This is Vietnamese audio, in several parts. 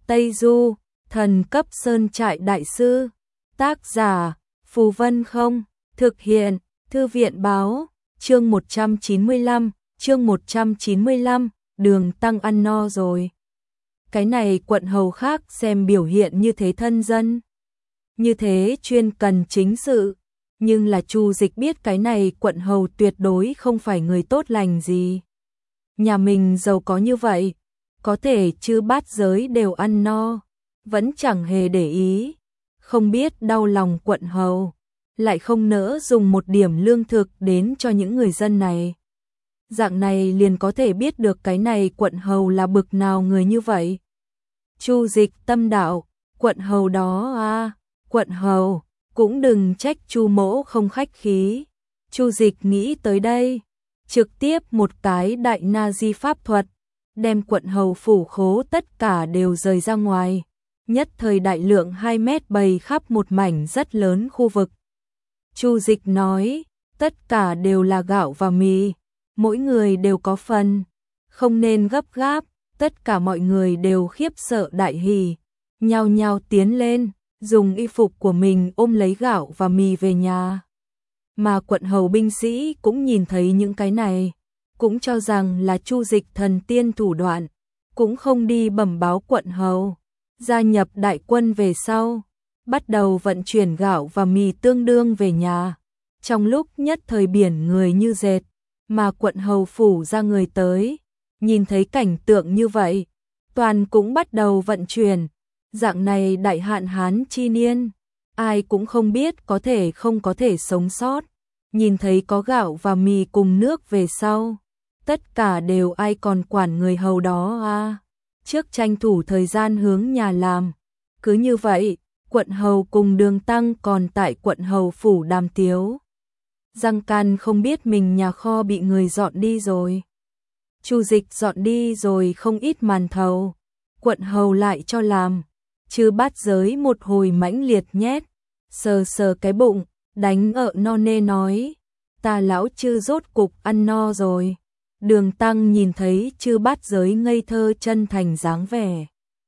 Tây Du, thần cấp sơn trại đại sư. Tác giả, Phù Vân Không. Thực hiện, Thư viện báo. Chương 195, Đường Tăng ăn no rồi. Cái này quận hầu khác xem biểu hiện như thế thân dân. Như thế chuyên cần chính sự. Nhưng là Chu Dịch biết cái này quận hầu tuyệt đối không phải người tốt lành gì. Nhà mình giàu có như vậy, có thể chư bát giới đều ăn no, vẫn chẳng hề để ý, không biết đau lòng quận hầu, lại không nỡ dùng một điểm lương thực đến cho những người dân này. Dạng này liền có thể biết được cái này quận hầu là bực nào người như vậy. Chu Dịch tâm đạo, quận hầu đó à, quận hầu, cũng đừng trách Chu mỗ không khách khí. Chu Dịch nghĩ tới đây, trực tiếp một cái đại na di pháp thuật, đem quận hầu phủ khố tất cả đều rời ra ngoài, nhất thời đại lượng 2 mét bầy khắp một mảnh rất lớn khu vực. Chu Dịch nói, tất cả đều là gạo và mì, mỗi người đều có phần, không nên gấp gáp, tất cả mọi người đều khiếp sợ đại hỉ, nhao nhao tiến lên, dùng y phục của mình ôm lấy gạo và mì về nhà. Mà quận hầu binh sĩ cũng nhìn thấy những cái này, cũng cho rằng là Chu Dịch thần tiên thủ đoạn, cũng không đi bẩm báo quận hầu. Gia nhập đại quân về sau, bắt đầu vận chuyển gạo và mì tương đương về nhà. Trong lúc nhất thời biển người như dệt, mà quận hầu phủ ra người tới, nhìn thấy cảnh tượng như vậy, toàn cũng bắt đầu vận chuyển. Dạng này đại hạn hán chi niên, ai cũng không biết có thể không có thể sống sót. Nhìn thấy có gạo và mì cùng nước về sau, tất cả đều ai còn quản người hầu đó à. Trước tranh thủ thời gian hướng nhà làm. Cứ như vậy, quận hầu cùng Đường Tăng còn tại quận hầu phủ đàm tiếu. Răng can không biết mình nhà kho bị người dọn đi rồi. Chu Dịch dọn đi rồi không ít màn thầu. Quận hầu lại cho làm. Chư bát giới một hồi mãnh liệt nhét. Sờ sờ cái bụng, đánh ợ no nê nói. Ta lão chư rốt cục ăn no rồi. Đường Tăng nhìn thấy chư bát giới ngây thơ chân thành dáng vẻ,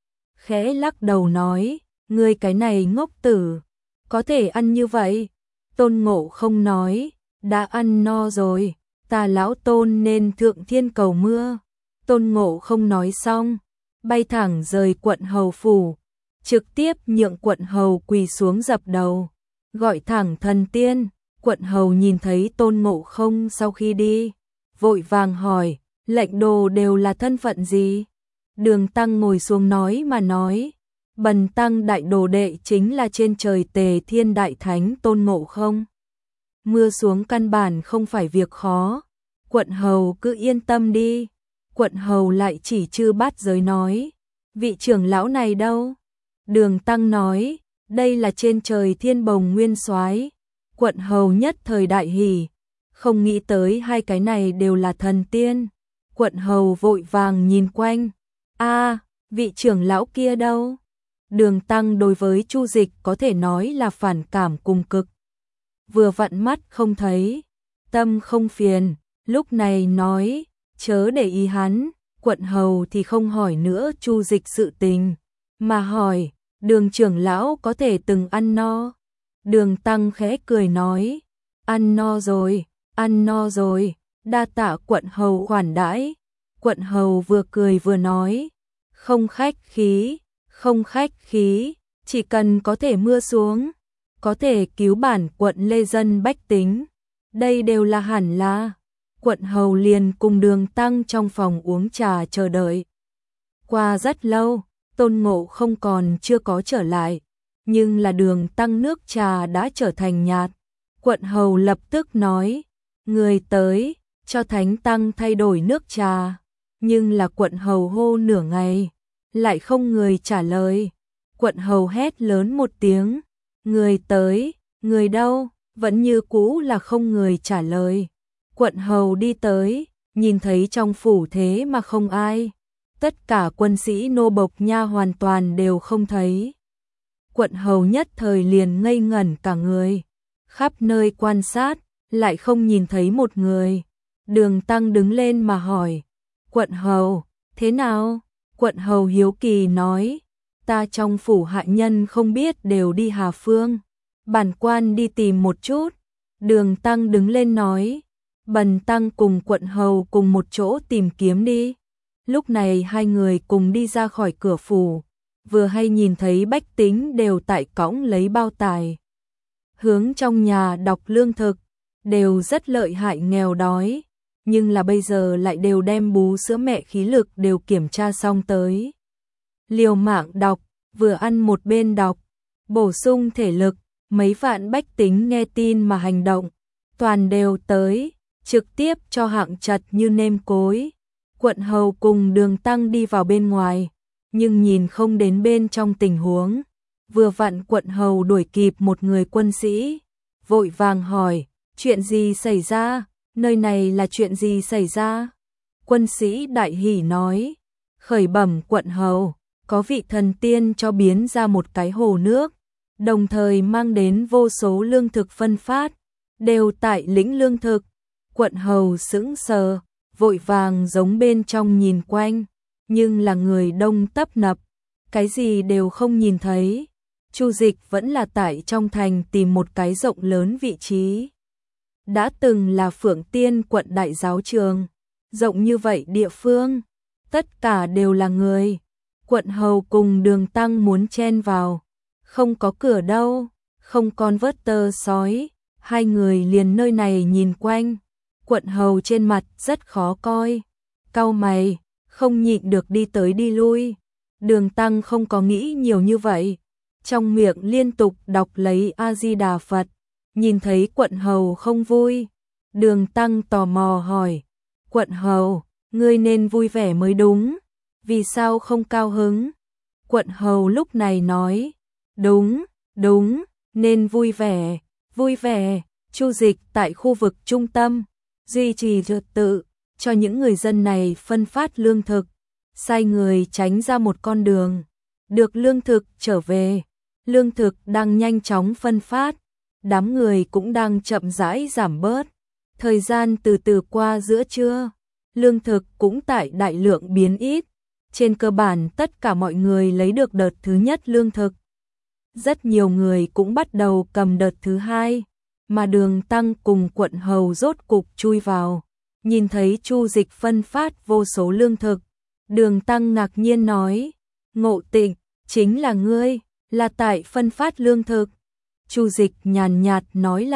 khẽ lắc đầu nói, ngươi cái này ngốc tử, có thể ăn như vậy. Tôn Ngộ Không nói, đã ăn no rồi, ta lão Tôn nên thượng thiên cầu mưa. Tôn Ngộ Không nói xong, bay thẳng rời quận hầu phủ, trực tiếp nhượng quận hầu quỳ xuống dập đầu, gọi thẳng thần tiên. Quận hầu nhìn thấy Tôn Ngộ Không sau khi đi, vội vàng hỏi, lệnh đồ đều là thân phận gì? Đường Tăng ngồi xuống nói, bần tăng đại đồ đệ chính là trên trời Tề Thiên Đại Thánh Tôn Ngộ Không. Mưa xuống căn bản không phải việc khó, quận hầu cứ yên tâm đi. Quận hầu lại chỉ chư bát giới nói, vị trưởng lão này đâu? Đường Tăng nói, đây là trên trời Thiên Bồng Nguyên Soái. Quận hầu nhất thời đại hỉ, không nghĩ tới hai cái này đều là thần tiên. Quận hầu vội vàng nhìn quanh, a, vị trưởng lão kia đâu? Đường Tăng đối với Chu Dịch có thể nói là phản cảm cùng cực. Vừa vặn mắt không thấy, tâm không phiền, lúc này nói, chớ để ý hắn. Quận hầu thì không hỏi nữa Chu Dịch sự tình, mà hỏi, Đường trưởng lão có thể từng ăn no? Đường Tăng khẽ cười nói, ăn no rồi, đa tạ quận hầu khoản đãi. Quận hầu vừa cười vừa nói, không khách khí, chỉ cần có thể mưa xuống, có thể cứu bản quận lê dân bách tính, đây đều là hẳn là. Quận hầu liền cùng Đường Tăng trong phòng uống trà chờ đợi. Qua rất lâu, Tôn Ngộ Không còn chưa có trở lại, nhưng là Đường Tăng nước trà đã trở thành nhạt. Quận hầu lập tức nói, người tới, cho Thánh Tăng thay đổi nước trà. Nhưng là quận hầu hô nửa ngày, lại không người trả lời. Quận hầu hét lớn một tiếng, người tới, người đâu, vẫn như cũ là không người trả lời. Quận hầu đi tới, nhìn thấy trong phủ thế mà không ai. Tất cả quân sĩ nô bộc nha hoàn toàn đều không thấy. Quận hầu nhất thời liền ngây ngẩn cả người, khắp nơi quan sát, lại không nhìn thấy một người. Đường Tăng đứng lên mà hỏi, quận hầu, thế nào? Quận hầu hiếu kỳ nói, ta trong phủ hạ nhân không biết đều đi Hà Phương. Bản quan đi tìm một chút. Đường Tăng đứng lên nói, Bần Tăng cùng quận hầu cùng một chỗ tìm kiếm đi. Lúc này hai người cùng đi ra khỏi cửa phủ, vừa hay nhìn thấy bách tính đều tại cõng lấy bao tải. Hướng trong nhà đọc lương thực, đều rất lợi hại nghèo đói, nhưng là bây giờ lại đều đem bú sữa mẹ khí lực đều kiểm tra xong tới. Liều mạng đọc, vừa ăn một bên đọc, bổ sung thể lực, mấy vạn bách tính nghe tin mà hành động, toàn đều tới, trực tiếp cho hạng chặt như nêm cối. Quận hầu cùng Đường Tăng đi vào bên ngoài, nhưng nhìn không đến bên trong tình huống. Vừa vặn quận hầu đuổi kịp một người quân sĩ, vội vàng hỏi, chuyện gì xảy ra, nơi này là chuyện gì xảy ra? Quân sĩ đại hỉ nói, khởi bẩm quận hầu, có vị thần tiên cho biến ra một cái hồ nước, đồng thời mang đến vô số lương thực phân phát, đều tại lĩnh lương thực. Quận hầu sững sờ, vội vàng giống bên trong nhìn quanh, nhưng là người đông tấp nập, cái gì đều không nhìn thấy. Chu Dịch vẫn là tại trong thành tìm một cái rộng lớn vị trí. Đã từng là Phượng Tiên quận đại giáo trường, rộng như vậy địa phương, tất cả đều là người. Quận hầu cùng Đường Tăng muốn chen vào, không có cửa đâu, không con vớt tơ sói, hai người liền nơi này nhìn quanh. Quận hầu trên mặt rất khó coi, cau mày, không nhịn được đi tới đi lui. Đường Tăng không có nghĩ nhiều như vậy, trong miệng liên tục đọc lấy A-di-đà Phật, nhìn thấy quận hầu không vui. Đường Tăng tò mò hỏi, quận hầu, ngươi nên vui vẻ mới đúng, vì sao không cao hứng? Quận hầu lúc này nói, đúng, nên vui vẻ. Chu Dịch tại khu vực trung tâm, duy trì trật tự, cho những người dân này phân phát lương thực, sai người tránh ra một con đường, được lương thực trở về. Lương thực đang nhanh chóng phân phát, đám người cũng đang chậm rãi giảm bớt. Thời gian từ từ qua giữa trưa, lương thực cũng tại đại lượng biến ít. Trên cơ bản tất cả mọi người lấy được đợt thứ nhất lương thực. Rất nhiều người cũng bắt đầu cầm đợt thứ hai, mà Đường Tăng cùng quận hầu rốt cục chui vào. Nhìn thấy Chu Dịch phân phát vô số lương thực, Đường Tăng ngạc nhiên nói, Ngộ Tịnh, chính là ngươi, là tại phân phát lương thực. Chu Dịch nhàn nhạt nói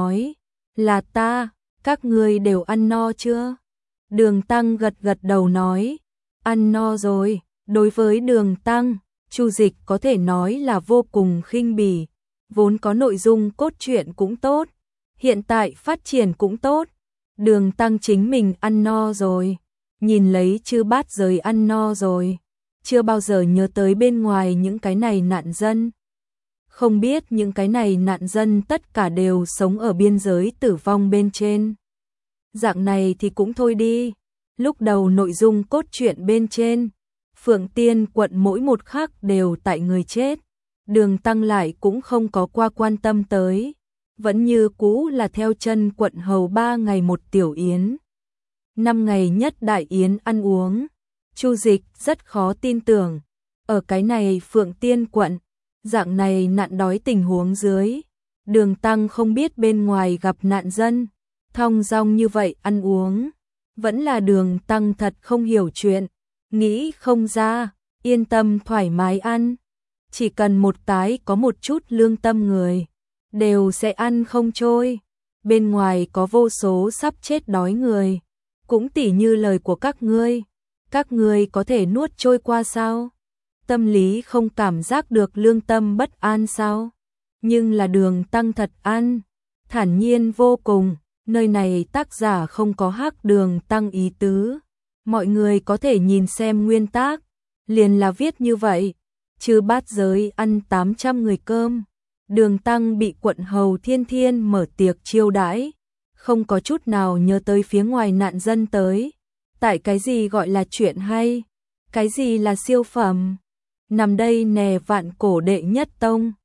là ta, các ngươi đều ăn no chưa? Đường Tăng gật gật đầu nói, ăn no rồi. Đối với Đường Tăng, Chu Dịch có thể nói là vô cùng khinh bỉ, vốn có nội dung cốt truyện cũng tốt, hiện tại phát triển cũng tốt. Đường Tăng chính mình ăn no rồi, nhìn lấy chư bát giới ăn no rồi, chưa bao giờ nhớ tới bên ngoài những cái này nạn dân. Không biết những cái này nạn dân tất cả đều sống ở biên giới tử vong bên trên. Dạng này thì cũng thôi đi. Lúc đầu nội dung cốt truyện bên trên, Phượng Tiên quận mỗi một khắc đều tại người chết. Đường Tăng lại cũng không có qua quan tâm tới, vẫn như cũ là theo chân quận hầu 3 ngày một tiểu yến, 5 ngày nhất đại yến ăn uống. Chu Dịch rất khó tin tưởng, ở cái này Phượng Tiên quận, dạng này nạn đói tình huống dưới, Đường Tăng không biết bên ngoài gặp nạn dân, thong dong như vậy ăn uống, vẫn là Đường Tăng thật không hiểu chuyện, nghĩ không ra, yên tâm thoải mái ăn, chỉ cần một cái có một chút lương tâm người, đều sẽ ăn không trôi. Bên ngoài có vô số sắp chết đói người, cũng tỉ như lời của các ngươi có thể nuốt trôi qua sao? Tâm lý không cảm giác được lương tâm bất an sao? Nhưng là Đường Tăng thật ăn, thản nhiên vô cùng. Nơi này tác giả không có hắc Đường Tăng ý tứ, mọi người có thể nhìn xem nguyên tác, liền là viết như vậy. Chư bát giới ăn 800 người cơm, Đường Tăng bị quận hầu thiên thiên mở tiệc chiêu đãi, không có chút nào nhớ tới phía ngoài nạn dân tới. Tại cái gì gọi là chuyện hay, cái gì là siêu phẩm, nằm đây nè vạn cổ đệ nhất tông.